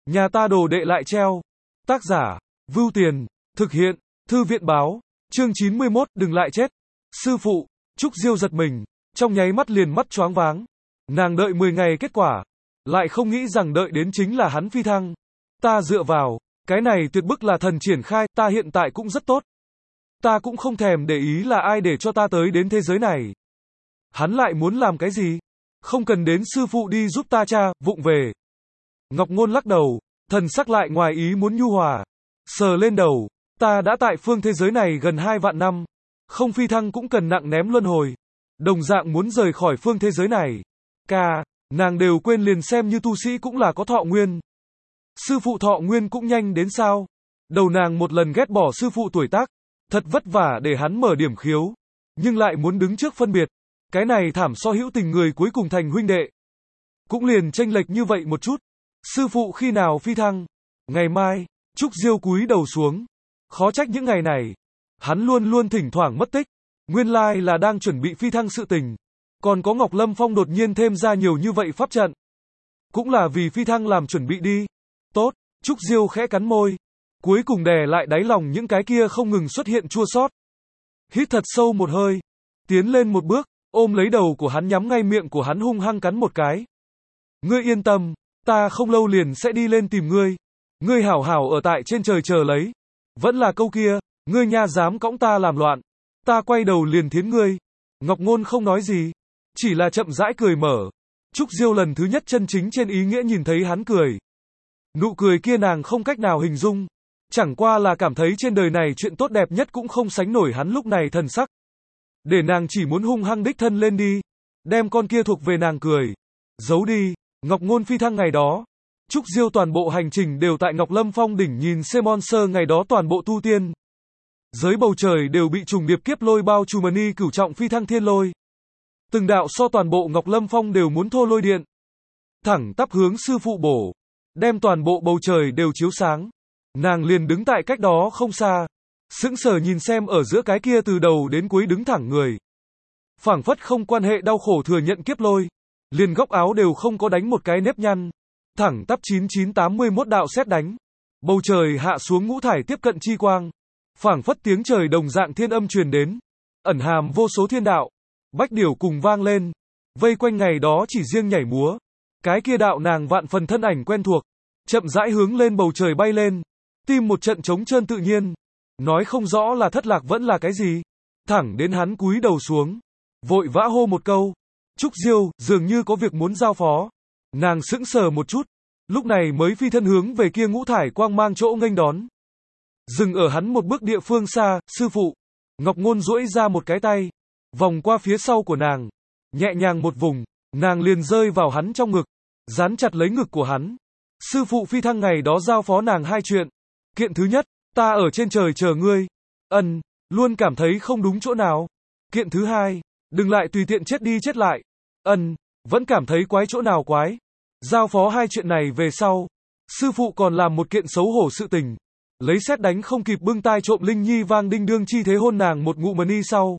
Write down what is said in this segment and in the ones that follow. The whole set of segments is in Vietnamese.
Nhà ta đồ đệ lại treo. Tác giả, Vưu Tiền, thực hiện, Thư viện báo, chương 91, đừng lại chết. Sư phụ, Trúc Diêu giật mình, trong nháy mắt liền mắt choáng váng. Nàng đợi 10 ngày kết quả, lại không nghĩ rằng đợi đến chính là hắn phi thăng. Ta dựa vào, cái này tuyệt bức là thần triển khai, ta hiện tại cũng rất tốt. Ta cũng không thèm để ý là ai để cho ta tới đến thế giới này. Hắn lại muốn làm cái gì? Không cần đến sư phụ đi giúp ta cha, vụng về. Ngọc Ngôn lắc đầu, thần sắc lại ngoài ý muốn nhu hòa. Sờ lên đầu, ta đã tại phương thế giới này gần 2 vạn năm. Không phi thăng cũng cần nặng ném luân hồi. Đồng dạng muốn rời khỏi phương thế giới này. Nàng đều quên liền xem như tu sĩ cũng là có thọ nguyên. Sư phụ thọ nguyên cũng nhanh đến sao? Đầu nàng một lần ghét bỏ sư phụ tuổi tác. Thật vất vả để hắn mở điểm khiếu. Nhưng lại muốn đứng trước phân biệt. Cái này thảm so hữu tình người cuối cùng thành huynh đệ. Cũng liền chênh lệch như vậy một chút. Sư phụ khi nào phi thăng? Ngày mai. Trúc Diêu cúi đầu xuống. Khó trách những ngày này. Hắn luôn luôn thỉnh thoảng mất tích. Nguyên lai là đang chuẩn bị phi thăng sự tình. Còn có Ngọc Lâm Phong đột nhiên thêm ra nhiều như vậy pháp trận. Cũng là vì phi thăng làm chuẩn bị đi. Tốt. Trúc Diêu khẽ cắn môi. Cuối cùng đè lại đáy lòng những cái kia không ngừng xuất hiện chua xót. Hít thật sâu một hơi. Tiến lên một bước. Ôm lấy đầu của hắn, nhắm ngay miệng của hắn hung hăng cắn một cái. Ngươi yên tâm. Ta không lâu liền sẽ đi lên tìm ngươi. Ngươi hảo hảo ở tại trên trời chờ lấy. Vẫn là câu kia. Ngươi nha dám cõng ta làm loạn. Ta quay đầu liền thiến ngươi. Ngọc Ngôn không nói gì. Chỉ là chậm rãi cười mở. Trúc Diêu lần thứ nhất chân chính trên ý nghĩa nhìn thấy hắn cười. Nụ cười kia nàng không cách nào hình dung. Chẳng qua là cảm thấy trên đời này chuyện tốt đẹp nhất cũng không sánh nổi hắn lúc này thần sắc. Để nàng chỉ muốn hung hăng đích thân lên đi. Đem con kia thuộc về nàng cười. Giấu đi. Ngọc Ngôn phi thăng ngày đó. Trúc Diêu toàn bộ hành trình đều tại Ngọc Lâm Phong đỉnh nhìn Semon Sơ ngày đó toàn bộ tu tiên. Dưới bầu trời đều bị trùng điệp kiếp lôi bao trùm ni cửu trọng phi thăng thiên lôi. Từng đạo so toàn bộ Ngọc Lâm Phong đều muốn thô lôi điện. Thẳng tắp hướng sư phụ bổ. Đem toàn bộ bầu trời đều chiếu sáng. Nàng liền đứng tại cách đó không xa. Sững sờ nhìn xem ở giữa cái kia từ đầu đến cuối đứng thẳng người. Phảng phất không quan hệ đau khổ thừa nhận kiếp lôi. Liền góc áo đều không có đánh một cái nếp nhăn. Thẳng tắp 9981 đạo sét đánh. Bầu trời hạ xuống ngũ thải tiếp cận chi quang. Phảng phất tiếng trời đồng dạng thiên âm truyền đến. Ẩn hàm vô số thiên đạo. Bách điểu cùng vang lên. Vây quanh ngày đó chỉ riêng nhảy múa. Cái kia đạo nàng vạn phần thân ảnh quen thuộc. Chậm rãi hướng lên bầu trời bay lên. Tim một trận trống trơn tự nhiên. Nói không rõ là thất lạc vẫn là cái gì. Thẳng đến hắn cúi đầu xuống. Vội vã hô một câu. Trúc Diêu, dường như có việc muốn giao phó. Nàng sững sờ một chút. Lúc này mới phi thân hướng về kia ngũ thải quang mang chỗ nghênh đón. Dừng ở hắn một bước địa phương xa, sư phụ. Ngọc Ngôn duỗi ra một cái tay. Vòng qua phía sau của nàng. Nhẹ nhàng một vùng. Nàng liền rơi vào hắn trong ngực. Dán chặt lấy ngực của hắn. Sư phụ phi thăng ngày đó giao phó nàng 2 chuyện. Kiện thứ nhất, ta ở trên trời chờ ngươi. Luôn cảm thấy không đúng chỗ nào. Kiện thứ hai, đừng lại tùy tiện chết đi chết lại. Vẫn cảm thấy quái chỗ nào quái. Giao phó 2 chuyện này về sau. Sư phụ còn làm một kiện xấu hổ sự tình. Lấy sét đánh không kịp bưng tai trộm Linh Nhi vang đinh đương chi thế hôn nàng một ngụm ni sau.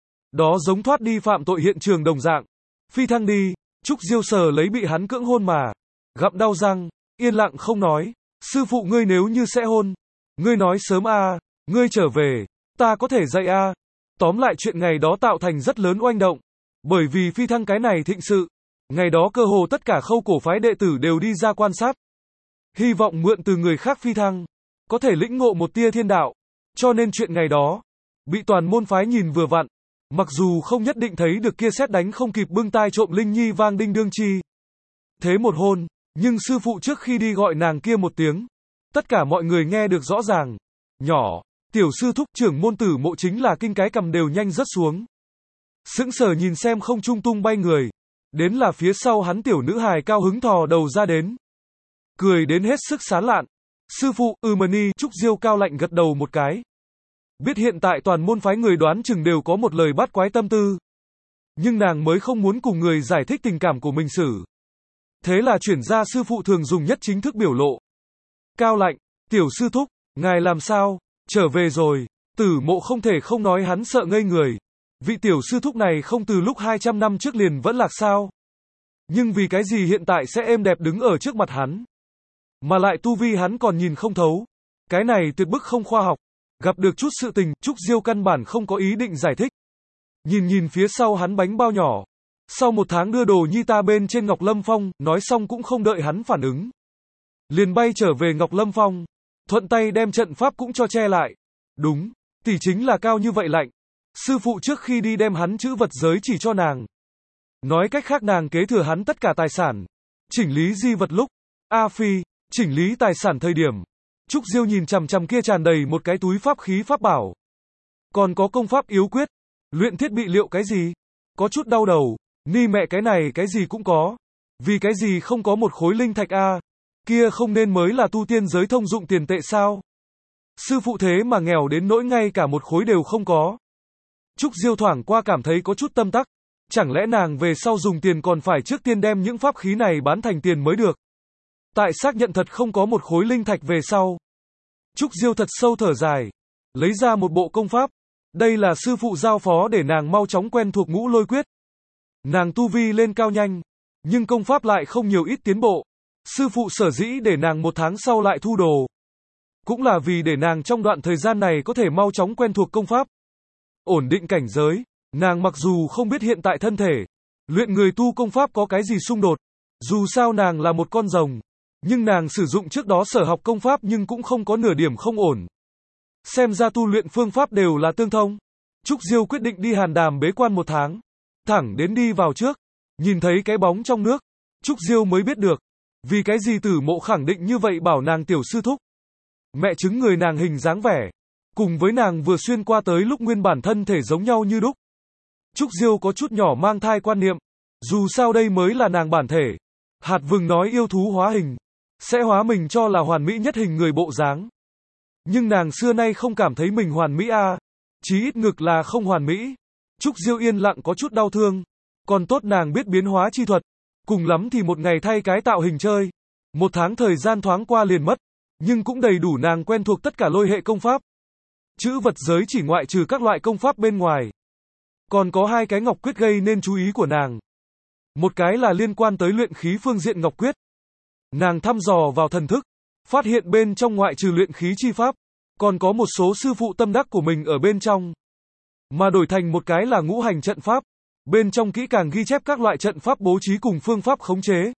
Đó giống thoát đi phạm tội hiện trường đồng dạng. Phi thăng đi. Trúc Diêu sờ lấy bị hắn cưỡng hôn mà. Gặm đau răng. Yên lặng không nói. Sư phụ ngươi nếu như sẽ hôn. Ngươi nói sớm a. Ngươi trở về. Ta có thể dạy a. Tóm lại chuyện ngày đó tạo thành rất lớn oanh động. Bởi vì phi thăng cái này thịnh sự. Ngày đó cơ hồ tất cả khâu cổ phái đệ tử đều đi ra quan sát. Hy vọng mượn từ người khác phi thăng. Có thể lĩnh ngộ một tia thiên đạo. Cho nên chuyện ngày đó. Bị toàn môn phái nhìn vừa vặn. Mặc dù không nhất định thấy được kia sét đánh không kịp bưng tai trộm Linh Nhi vang đinh đương chi. Thế một hôn. Nhưng sư phụ trước khi đi gọi nàng kia một tiếng. Tất cả mọi người nghe được rõ ràng. Nhỏ. Tiểu sư thúc trưởng môn tử mộ chính là kinh cái cầm đều nhanh rớt xuống. Sững sờ nhìn xem không trung tung bay người. Đến là phía sau hắn tiểu nữ hài cao hứng thò đầu ra đến. Cười đến hết sức sán lạn. Sư phụ, Mani, Trúc Diêu cao lạnh gật đầu một cái. Biết hiện tại toàn môn phái người đoán chừng đều có một lời bát quái tâm tư. Nhưng nàng mới không muốn cùng người giải thích tình cảm của mình xử. Thế là chuyển ra sư phụ thường dùng nhất chính thức biểu lộ. Cao lạnh, tiểu sư thúc, ngài làm sao, trở về rồi. Tử mộ không thể không nói hắn sợ ngây người. Vị tiểu sư thúc này không từ lúc 200 năm trước liền vẫn lạc sao. Nhưng vì cái gì hiện tại sẽ êm đẹp đứng ở trước mặt hắn. Mà lại tu vi hắn còn nhìn không thấu. Cái này tuyệt bức không khoa học. Gặp được chút sự tình, Trúc Diêu căn bản không có ý định giải thích. Nhìn phía sau hắn bánh bao nhỏ. Sau 1 tháng đưa đồ nhi ta bên trên Ngọc Lâm Phong, nói xong cũng không đợi hắn phản ứng. Liền bay trở về Ngọc Lâm Phong. Thuận tay đem trận pháp cũng cho che lại. Đúng, tỷ chính là cao như vậy lạnh. Sư phụ trước khi đi đem hắn chữ vật giới chỉ cho nàng. Nói cách khác nàng kế thừa hắn tất cả tài sản. Chỉnh lý di vật lúc. A Phi, chỉnh lý tài sản thời điểm. Trúc Diêu nhìn chằm chằm kia tràn đầy một cái túi pháp khí pháp bảo. Còn có công pháp yếu quyết. Luyện thiết bị liệu cái gì? Có chút đau đầu. Ni mẹ cái này cái gì cũng có. Vì cái gì không có một khối linh thạch a? Kia không nên mới là tu tiên giới thông dụng tiền tệ sao? Sư phụ thế mà nghèo đến nỗi ngay cả một khối đều không có. Trúc Diêu thoảng qua cảm thấy có chút tâm tắc. Chẳng lẽ nàng về sau dùng tiền còn phải trước tiên đem những pháp khí này bán thành tiền mới được? Tại xác nhận thật không có một khối linh thạch về sau. Trúc Diêu thật sâu thở dài. Lấy ra một bộ công pháp. Đây là sư phụ giao phó để nàng mau chóng quen thuộc Ngũ Lôi Quyết. Nàng tu vi lên cao nhanh. Nhưng công pháp lại không nhiều ít tiến bộ. Sư phụ sở dĩ để nàng 1 tháng sau lại thu đồ. Cũng là vì để nàng trong đoạn thời gian này có thể mau chóng quen thuộc công pháp. Ổn định cảnh giới. Nàng mặc dù không biết hiện tại thân thể. Luyện người tu công pháp có cái gì xung đột. Dù sao nàng là một con rồng. Nhưng nàng sử dụng trước đó sở học công pháp nhưng cũng không có nửa điểm không ổn. Xem ra tu luyện phương pháp đều là tương thông. Trúc Diêu quyết định đi Hàn Đàm bế quan 1 tháng. Thẳng đến đi vào trước. Nhìn thấy cái bóng trong nước. Trúc Diêu mới biết được. Vì cái gì Tử Mộ khẳng định như vậy bảo nàng tiểu sư thúc. Mẹ chứng người nàng hình dáng vẻ. Cùng với nàng vừa xuyên qua tới lúc nguyên bản thân thể giống nhau như đúc. Trúc Diêu có chút nhỏ mang thai quan niệm. Dù sao đây mới là nàng bản thể. Hạt vừng nói yêu thú hóa hình. Sẽ hóa mình cho là hoàn mỹ nhất hình người bộ dáng. Nhưng nàng xưa nay không cảm thấy mình hoàn mỹ a. Chí ít ngực là không hoàn mỹ. Trúc Diêu yên lặng có chút đau thương. Còn tốt nàng biết biến hóa chi thuật. Cùng lắm thì một ngày thay cái tạo hình chơi. 1 tháng thời gian thoáng qua liền mất. Nhưng cũng đầy đủ nàng quen thuộc tất cả lôi hệ công pháp. Chữ vật giới chỉ ngoại trừ các loại công pháp bên ngoài. Còn có 2 cái ngọc quyết gây nên chú ý của nàng. Một cái là liên quan tới luyện khí phương diện ngọc quyết. Nàng thăm dò vào thần thức. Phát hiện bên trong ngoại trừ luyện khí chi pháp. Còn có một số sư phụ tâm đắc của mình ở bên trong. Mà đổi thành một cái là ngũ hành trận pháp. Bên trong kỹ càng ghi chép các loại trận pháp bố trí cùng phương pháp khống chế.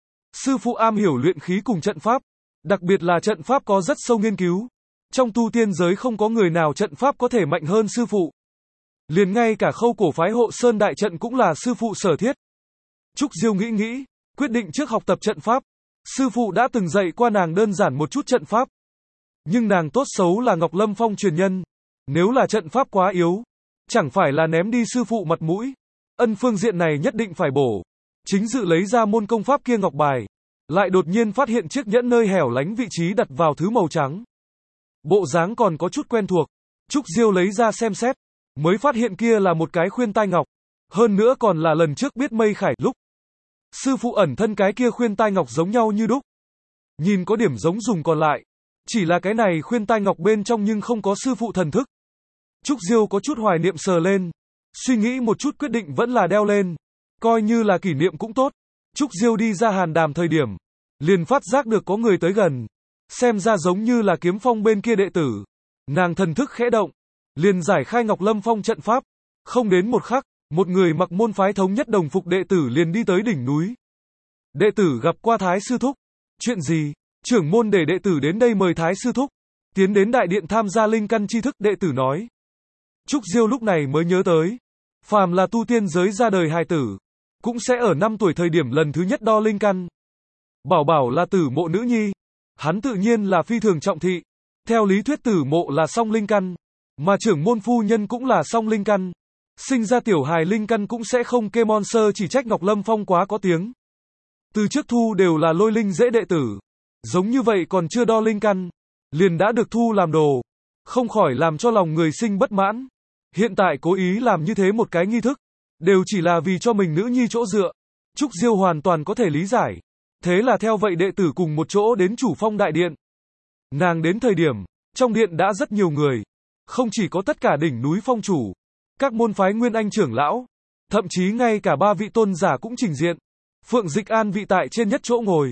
Sư phụ am hiểu luyện khí cùng trận pháp. Đặc biệt là trận pháp có rất sâu nghiên cứu. Trong tu tiên giới không có người nào trận pháp có thể mạnh hơn sư phụ. Liền ngay cả khâu cổ phái Hộ Sơn đại trận cũng là sư phụ sở thiết. Trúc Diêu nghĩ, quyết định trước học tập trận pháp. Sư phụ đã từng dạy qua nàng đơn giản một chút trận pháp. Nhưng nàng tốt xấu là Ngọc Lâm Phong truyền nhân. Nếu là trận pháp quá yếu, chẳng phải là ném đi sư phụ mặt mũi. Ân phương diện này nhất định phải bổ. Chính dự lấy ra môn công pháp kia ngọc bài. Lại đột nhiên phát hiện chiếc nhẫn nơi hẻo lánh vị trí đặt vào thứ màu trắng. Bộ dáng còn có chút quen thuộc. Trúc Diêu lấy ra xem xét. Mới phát hiện kia là một cái khuyên tai ngọc. Hơn nữa còn là lần trước biết Mây Khải lúc. Sư phụ ẩn thân cái kia khuyên tai ngọc giống nhau như đúc. Nhìn có điểm giống dùng còn lại. Chỉ là cái này khuyên tai ngọc bên trong nhưng không có sư phụ thần thức. Trúc Diêu có chút hoài niệm sờ lên. Suy nghĩ một chút quyết định vẫn là đeo lên. Coi như là kỷ niệm cũng tốt. Trúc Diêu đi ra Hàn Đàm thời điểm. Liền phát giác được có người tới gần. Xem ra giống như là Kiếm Phong bên kia đệ tử. Nàng thần thức khẽ động. Liền giải khai Ngọc Lâm Phong trận pháp. Không đến một khắc, một người mặc môn phái thống nhất đồng phục đệ tử liền đi tới đỉnh núi. Đệ tử gặp qua Thái sư thúc. Chuyện gì? Trưởng môn để đệ tử đến đây mời Thái sư thúc. Tiến đến đại điện tham gia linh căn tri thức, đệ tử nói. Trúc Diêu lúc này mới nhớ tới. Phàm là tu tiên giới ra đời hài tử. Cũng sẽ ở 5 tuổi thời điểm lần thứ nhất đo linh căn. Bảo Bảo là Tử Mộ nữ nhi. Hắn tự nhiên là phi thường trọng thị. Theo lý thuyết Tử Mộ là song linh căn. Mà trưởng môn phu nhân cũng là song linh căn. Sinh ra tiểu hài linh căn cũng sẽ không kê monster, chỉ trách Ngọc Lâm Phong quá có tiếng. Từ trước thu đều là lôi linh dễ đệ tử. Giống như vậy còn chưa đo linh căn. Liền đã được thu làm đồ. Không khỏi làm cho lòng người sinh bất mãn. Hiện tại cố ý làm như thế một cái nghi thức. Đều chỉ là vì cho mình nữ nhi chỗ dựa. Trúc Diêu hoàn toàn có thể lý giải. Thế là theo vậy đệ tử cùng một chỗ đến Chủ Phong đại điện. Nàng đến thời điểm, trong điện đã rất nhiều người. Không chỉ có tất cả đỉnh núi phong chủ. Các môn phái Nguyên Anh trưởng lão. Thậm chí ngay cả 3 vị tôn giả cũng trình diện. Phượng Dịch An vị tại trên nhất chỗ ngồi.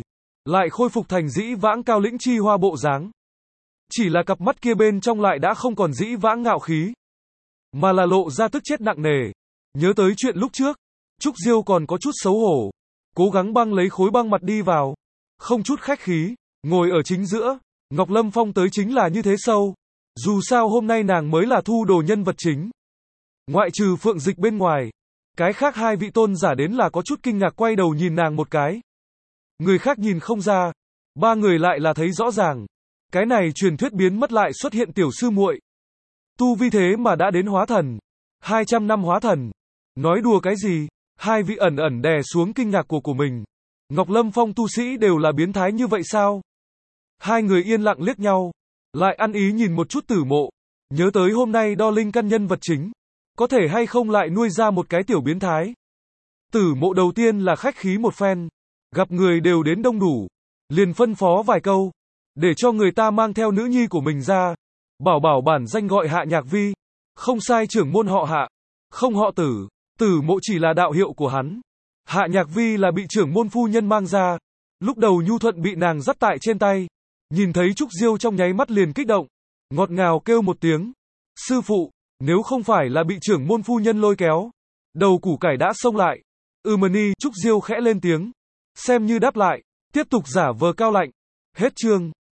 lại khôi phục thành dĩ vãng cao lĩnh chi hoa bộ dáng. Chỉ là cặp mắt kia bên trong lại đã không còn dĩ vãng ngạo khí, mà là lộ ra tức chết nặng nề. Nhớ tới chuyện lúc trước, Trúc Diêu còn có chút xấu hổ, cố gắng băng lấy khối băng mặt đi vào, không chút khách khí, ngồi ở chính giữa. Ngọc Lâm Phong tới chính là như thế sâu. Dù sao hôm nay nàng mới là thu đồ nhân vật chính. Ngoại trừ Phượng Dịch bên ngoài, cái khác hai vị tôn giả đến là có chút kinh ngạc quay đầu nhìn nàng một cái. Người khác nhìn không ra, ba người lại là thấy rõ ràng. Cái này truyền thuyết biến mất lại xuất hiện tiểu sư muội. Tu vi thế mà đã đến hóa thần. 200 năm hóa thần. Nói đùa cái gì? Hai vị ẩn ẩn đè xuống kinh ngạc của mình. Ngọc Lâm Phong tu sĩ đều là biến thái như vậy sao? Hai người yên lặng liếc nhau, lại ăn ý nhìn một chút Tử Mộ. Nhớ tới hôm nay đo linh căn nhân vật chính, có thể hay không lại nuôi ra một cái tiểu biến thái. Tử Mộ đầu tiên là khách khí một phen, gặp người đều đến đông đủ, liền phân phó vài câu, để cho người ta mang theo nữ nhi của mình ra, bảo bản danh gọi Hạ Nhạc Vi, không sai trưởng môn họ Hạ, không họ Tử, Tử Mộ chỉ là đạo hiệu của hắn. Hạ Nhạc Vi là bị trưởng môn phu nhân mang ra, lúc đầu nhu thuận bị nàng dắt tại trên tay, nhìn thấy Trúc Diêu trong nháy mắt liền kích động, ngọt ngào kêu một tiếng, sư phụ, nếu không phải là bị trưởng môn phu nhân lôi kéo, đầu củ cải đã xông lại. Mani, Trúc Diêu khẽ lên tiếng, xem như đáp lại, tiếp tục giả vờ cao lạnh. Hết chương.